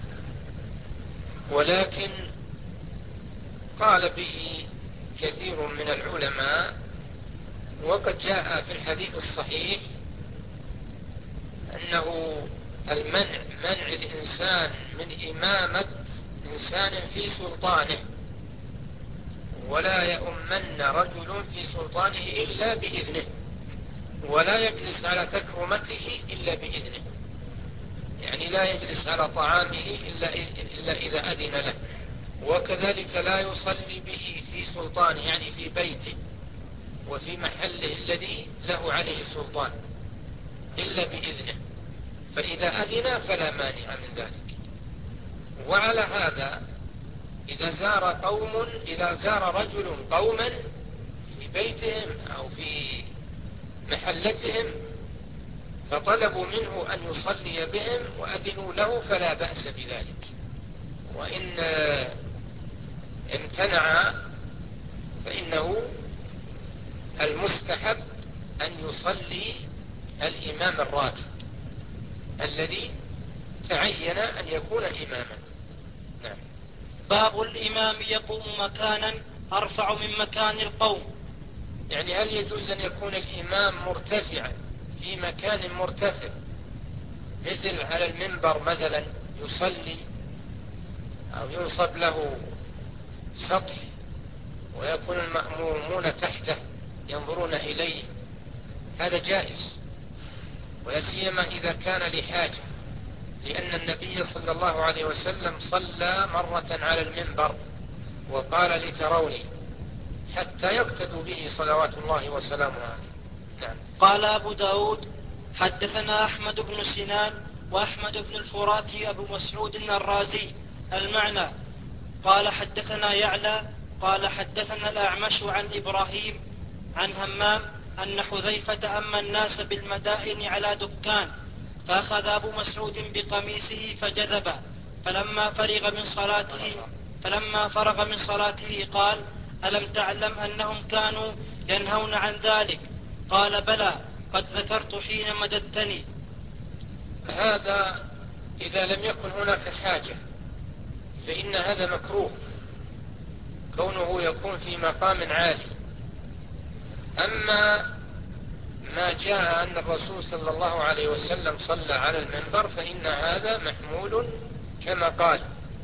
ولكن قال به كثير من العلماء، وقد جاء في الحديث الصحيح أنه المنع منع الإنسان من إمامة إنسان في سلطانه، ولا يؤمن رجل في سلطانه إلا بإذنه، ولا يجلس على تكرمته إلا بإذنه، يعني لا يجلس على طعامه إلا, إلا إذا أذن له، وكذلك لا يصلي به في سلطانه، يعني في بيته وفي محله الذي له عليه السلطان إلا بإذنه، فإذا أذن فلا مانع من ذلك. وعلى هذا إذا زار قوم إذا زار رجل قوما في بيتهم أو في محلتهم فطلبوا منه أن يصلي بهم وأذنوا له فلا بأس بذلك، وإن امتنع فإنه المستحب أن يصلي الإمام الراتب الذي تعين أن يكون إماما. نعم. باب الإمام يقوم مكانا أرفع من مكان القوم. يعني هل يجوز أن يكون الإمام مرتفعا في مكان مرتفع، مثل على المنبر مثلا يصلي، أو ينصب له سطح ويكون المأمومون تحته ينظرون إليه؟ هذا جائز، ولا سيما إذا كان لحاجة، لأن النبي صلى الله عليه وسلم صلى مرة على المنبر وقال لتروني، حتى يقتدوا به صلوات الله وسلامه عليه. نعم. قال أبو داود حدثنا أحمد بن سنان وأحمد بن الفراتي أبو مسعود الرازي المعنى. قال حدثنا يعلى قال حدثنا الأعمش عن إبراهيم عن همام أن حذيفة أما الناس بالمدائن على دكان، فأخذ أبو مسعود بقميصه فجذب، فلما فرغ من صلاته فلما فرغ من صلاته قال: ألم تعلم أنهم كانوا ينهون عن ذلك؟ قال: بلى، قد ذكرت حين مددتني. هذا إذا لم يكن هناك حاجة فإن هذا مكروه، كونه يكون في مقام عالي. أما ما جاء أن الرسول صلى الله عليه وسلم صلى على المنبر فإن هذا محمول كما قال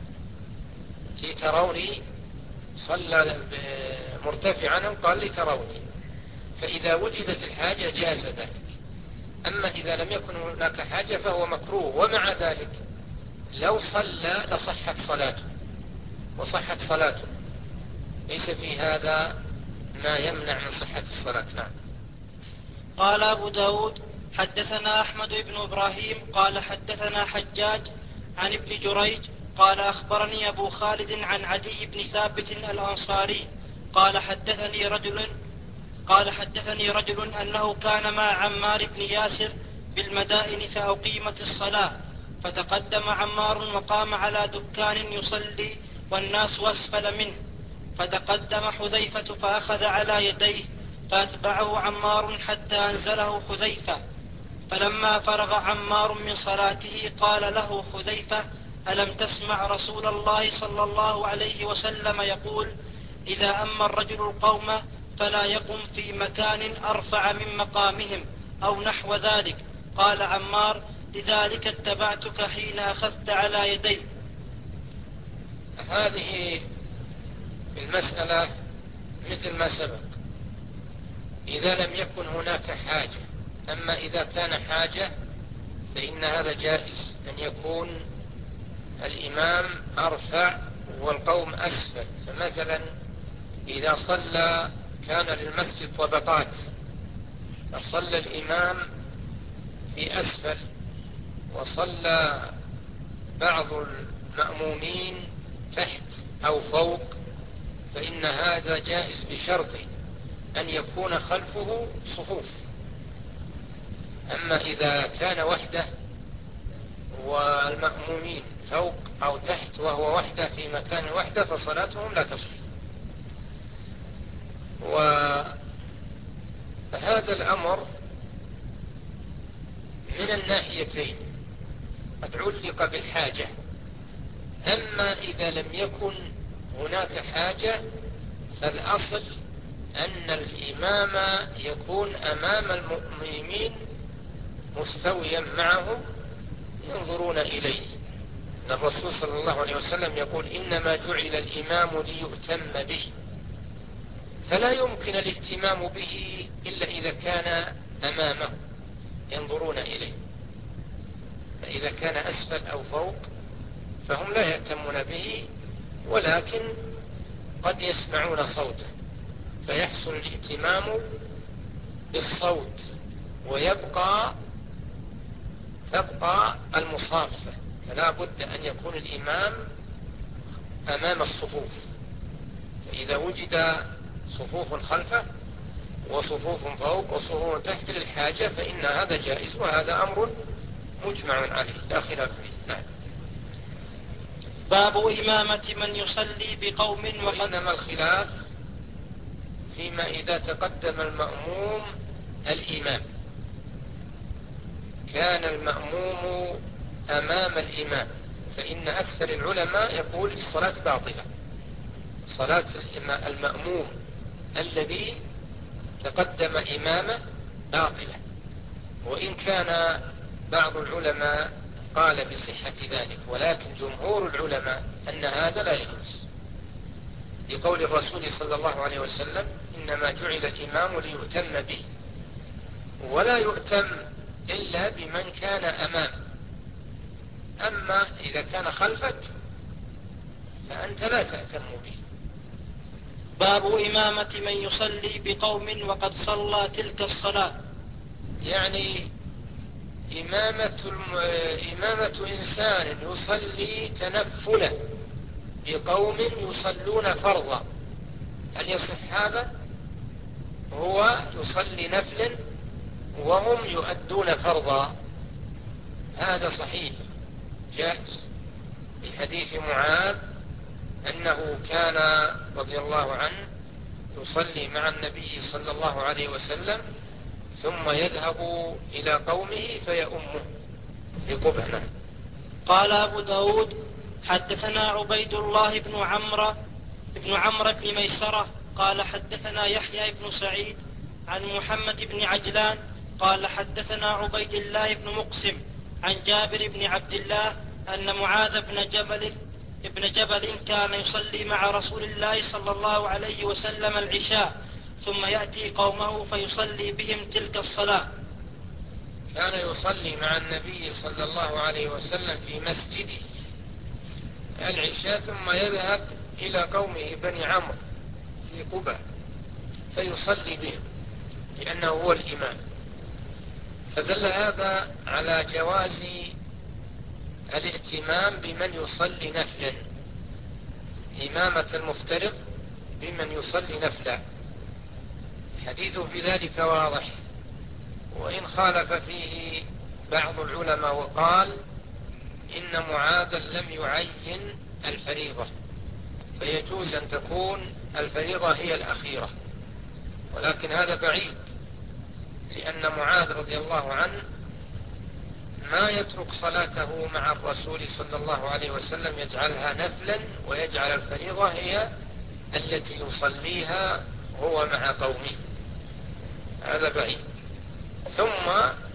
لتروني، صلى مرتفعا قال لتروني، فإذا وجدت الحاجة جاز ذلك. أما إذا لم يكن هناك حاجة فهو مكروه. ومع ذلك لو صلى لصحت صلاته وصحت صلاته، ليس في هذا ما يمنع من صحة الصلاة. نعم. قال أبو داود حدثنا أحمد بن إبراهيم قال حدثنا حجاج عن ابن جريج قال أخبرني أبو خالد عن عدي بن ثابت الأنصاري قال حدثني رجل قال حدثني رجل أنه كان مع عمار بن ياسر بالمدائن فأقيمت الصلاة، فتقدم عمار وقام على دكان يصلي والناس أسفل منه، فتقدم حذيفة فأخذ على يديه فأتبعه عمار حتى أنزله حذيفة، فلما فرغ عمار من صلاته قال له حذيفة: ألم تسمع رسول الله صلى الله عليه وسلم يقول: إذا أما الرجل القوم فلا يقم في مكان أرفع من مقامهم أو نحو ذلك؟ قال عمار: لذلك اتبعتك حين أخذت على يدي. هذه المسألة مثل ما سبق، إذا لم يكن هناك حاجة. أما إذا كان حاجة فإن هذا جائز، أن يكون الإمام أرفع والقوم أسفل. فمثلا إذا صلى كان للمسجد طبقات، فصلى الإمام في أسفل وصلى بعض المأمومين تحت أو فوق، فإن هذا جائز بشرط أن يكون خلفه صفوف. أما إذا كان وحده والمأمومين فوق أو تحت وهو وحده في مكان وحده فصلاتهم لا تصح. وهذا الأمر من الناحيتين، قد علق بالحاجة. أما إذا لم يكن هناك حاجة فالأصل أن الإمام يكون أمام المؤمنين مستويا معهم ينظرون إليه. أن الرسول صلى الله عليه وسلم يقول: إنما جعل الإمام ليؤتم به، فلا يمكن الائتمام به إلا إذا كان أمامه ينظرون إليه. فإذا كان أسفل أو فوق فهم لا يأتمون به، ولكن قد يسمعون صوته فيحصل الائتمام بالصوت، ويبقى تبقى المصافة. فلا بد أن يكون الإمام أمام الصفوف. فإذا وجد صفوف خلفه وصفوف فوق وصفوف تحت للحاجة فإن هذا جائز، وهذا أمر مجمع عليه لا خلاف فيه. نعم. باب إمامة من يصلي بقوم. وإنما الخلاف فيما إذا تقدم المأموم الإمام، كان المأموم أمام الإمام، فإن أكثر العلماء يقول الصلاة باطلة، صلاة المأموم الذي تقدم إمامه باطلة. وإن كان بعض العلماء قال بصحة ذلك، ولكن جمهور العلماء أن هذا لا يجوز، لقول الرسول صلى الله عليه وسلم: إنما جعل الإمام ليؤتم به، ولا يؤتم إلا بمن كان أمام. أما إذا كان خلفك فأنت لا تهتم به. باب إمامة من يصلي بقوم وقد صلى تلك الصلاة. يعني إمامة, إمامة إنسان يصلي تنفلا بقوم يصلون فرضا، هل يصح هذا؟ هو يصلي نفلا وهم يؤدون فرضا، هذا صحيح جائز، في حديث معاذ أنه كان رضي الله عنه يصلي مع النبي صلى الله عليه وسلم ثم يذهب إلى قومه فيؤمه بقبة. قال أبو داود حدثنا عبيد الله بن عمرو بن عمرو بن ميسرة قال حدثنا يحيى بن سعيد عن محمد بن عجلان قال حدثنا عبيد الله بن مقسم عن جابر بن عبد الله أن معاذ بن جبل ابن جبل كان يصلي مع رسول الله صلى الله عليه وسلم العشاء ثم يأتي قومه فيصلي بهم تلك الصلاة. كان يصلي مع النبي صلى الله عليه وسلم في مسجده العشاء ثم يذهب إلى قومه بني عمرو في قباء فيصلي بهم لأنه هو الإمام. فدل هذا على جواز الائتمام بمن يصلي نفلا، إمامة المفترض بمن يصلي نفلا، حديث في ذلك واضح، وإن خالف فيه بعض العلماء وقال إن معاذا لم يعين الفريضة فيجوز أن تكون الفريضة هي الأخيرة، ولكن هذا بعيد، لأن معاذ رضي الله عنه ما يترك صلاته مع الرسول صلى الله عليه وسلم يجعلها نفلا ويجعل الفريضة هي التي يصليها هو مع قومه، هذا بعيد. ثم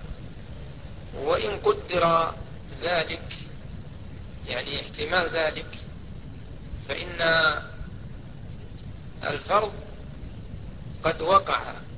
وإن قدر ذلك يعني احتمال ذلك فإن الفرض قد وقع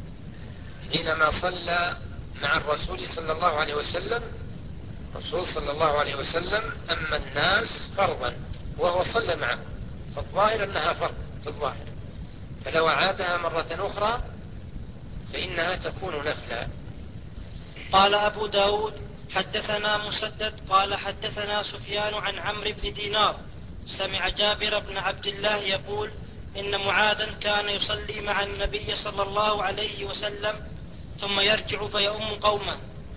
حينما صلى مع الرسول صلى الله عليه وسلم، الرسول صلى الله عليه وسلم أما الناس فرضا وهو صلى معه، فالظاهر أنها فرض في الظاهر، فلو عادها مرة أخرى فإنها تكون نفلا. قال أبو داود حدثنا مسدد قال حدثنا سفيان عن عمرو بن دينار سمع جابر بن عبد الله يقول إن معاذا كان يصلي مع النبي صلى الله عليه وسلم ثم يرجع فيؤم قومه.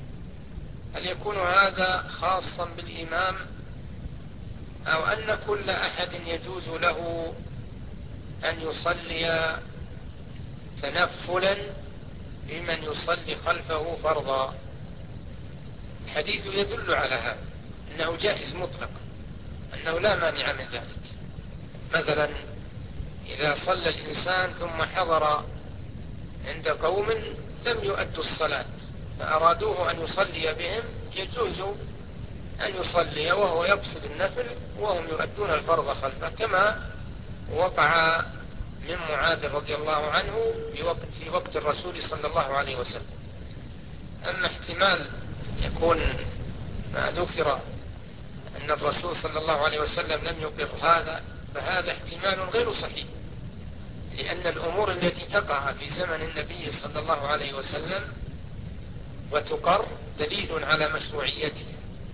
هل يكون هذا خاصا بالإمام أو أن كل أحد يجوز له أن يصلي تنفلا بمن يصلي خلفه فرضا؟ الحديث يدل على هذا، أنه جائز مطلق، أنه لا مانع من ذلك. مثلا إذا صلى الإنسان ثم حضر عند قوم لم يؤدوا الصلاة فأرادوه أن يصلي بهم، يجوز أن يصلي وهو يقصد النفل وهم يؤدون الفرض خلفه، كما وقع من معاذ رضي الله عنه في وقت الرسول صلى الله عليه وسلم. أما احتمال يكون ما ذكر أن الرسول صلى الله عليه وسلم لم يقر هذا، فهذا احتمال غير صحيح، لأن الأمور التي تقع في زمن النبي صلى الله عليه وسلم وتقر دليل على مشروعيته،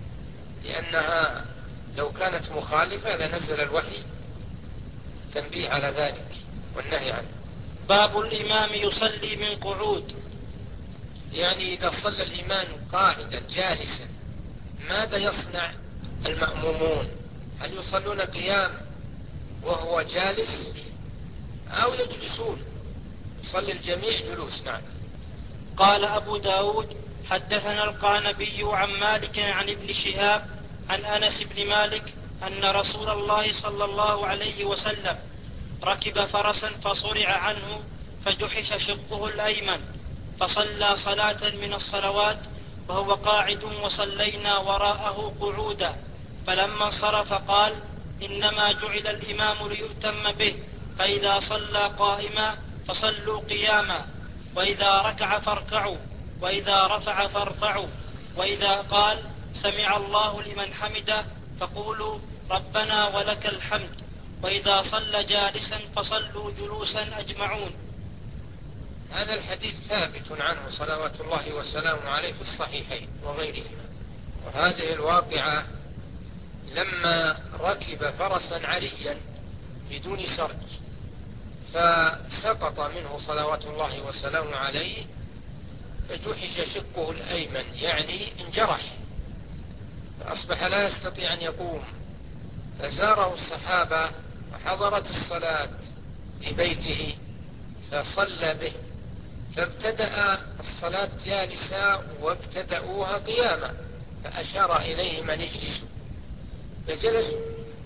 لأنها لو كانت مخالفة لنزل الوحي تنبيه على ذلك والنهي عنه. باب الإمام يصلي من قعود. يعني إذا صلى الإمام قاعدا جالسا ماذا يصنع المأمومون؟ هل يصلون قيام وهو جالس أو يجلسون؟ يصلي الجميع جلوس. نعم. قال أبو داود حدثنا القانبي عن مالك عن ابن شهاب عن أنس بن مالك أن رسول الله صلى الله عليه وسلم ركب فرسا فصرع عنه فجحش شقه الأيمن فصلى صلاة من الصلوات وهو قاعد وصلينا وراءه قعودا، فلما انصرف قال إنما جعل الإمام ليؤتم به، فإذا صلى قائما فصلوا قياما، وإذا ركع فاركعوا، وإذا رفع فارفعوا، وإذا قال سمع الله لمن حمده فقولوا ربنا ولك الحمد، وإذا صلى جالسا فصلوا جلوسا أجمعون. هذا الحديث ثابت عنه صلوات الله وسلامه عليه في الصحيحين وغيرهما. وهذه الواقعة لما ركب فرسا عريا بدون سرج فسقط منه صلوات الله وسلامه عليه فجحش شقه الأيمن، يعني انجرح، فأصبح لا يستطيع أن يقوم، فزاره الصحابة وحضرت الصلاة في بيته فصلى به، فابتدأ الصلاة جالسا وابتدأوها قياما، فأشار إليهم أن يجلسوا فجلسوا.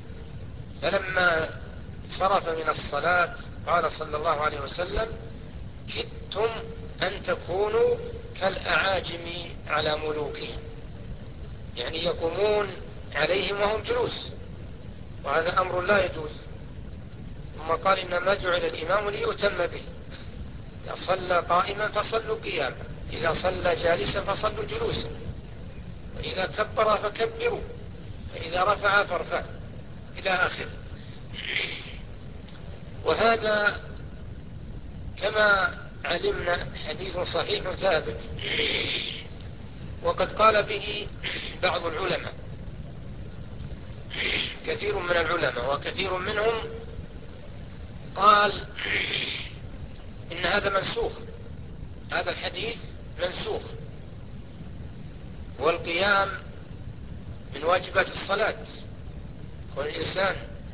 فلما صرف من الصلاة قال صلى الله عليه وسلم كدتم أن تكونوا كالأعاجم على ملوكهم، يعني يقومون عليهم وهم جلوس، وهذا أمر لا يجوز. ثم قال إنما جعل الإمام ليؤتم به، إذا صلى قائما فصلوا قياما، إذا صلى جالسا فصلوا جلوسا، وإذا كبر فكبروا، وإذا رفع فارفعوا، إلى آخر. وهذا كما علمنا حديث صحيح ثابت، وقد قال به بعض العلماء، كثير من العلماء، وكثير منهم قال إن هذا منسوخ، هذا الحديث منسوخ، والقيام من واجبات الصلاة، والإنسان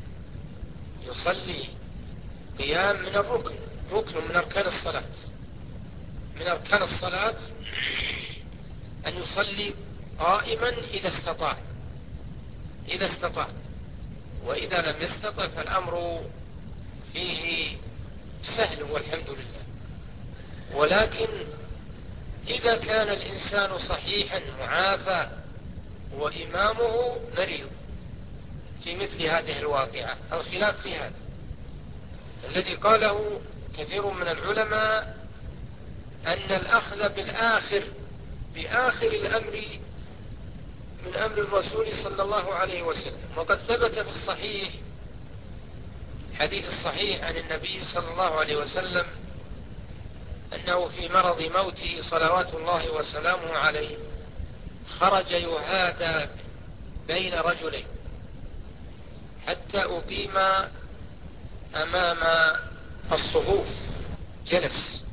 يصلي قيام من الركن، ركن من أركان الصلاة، من أركان الصلاة أن يصلي قائما إذا استطاع، إذا استطاع، وإذا لم يستطع فالأمر فيه سهل والحمد لله. ولكن إذا كان الإنسان صحيحا معافى وإمامه مريض في مثل هذه الواقعة، الخلاف في هذا الذي قاله كثير من العلماء، أن الأخذ بالآخر بآخر الأمر من أمر الرسول صلى الله عليه وسلم. وقد ثبت في الصحيح حديث الصحيح عن النبي صلى الله عليه وسلم أنه في مرض موته صلوات الله وسلامه عليه خرج يهادى بين رجلين حتى أقيم أمام الصفوف، جلس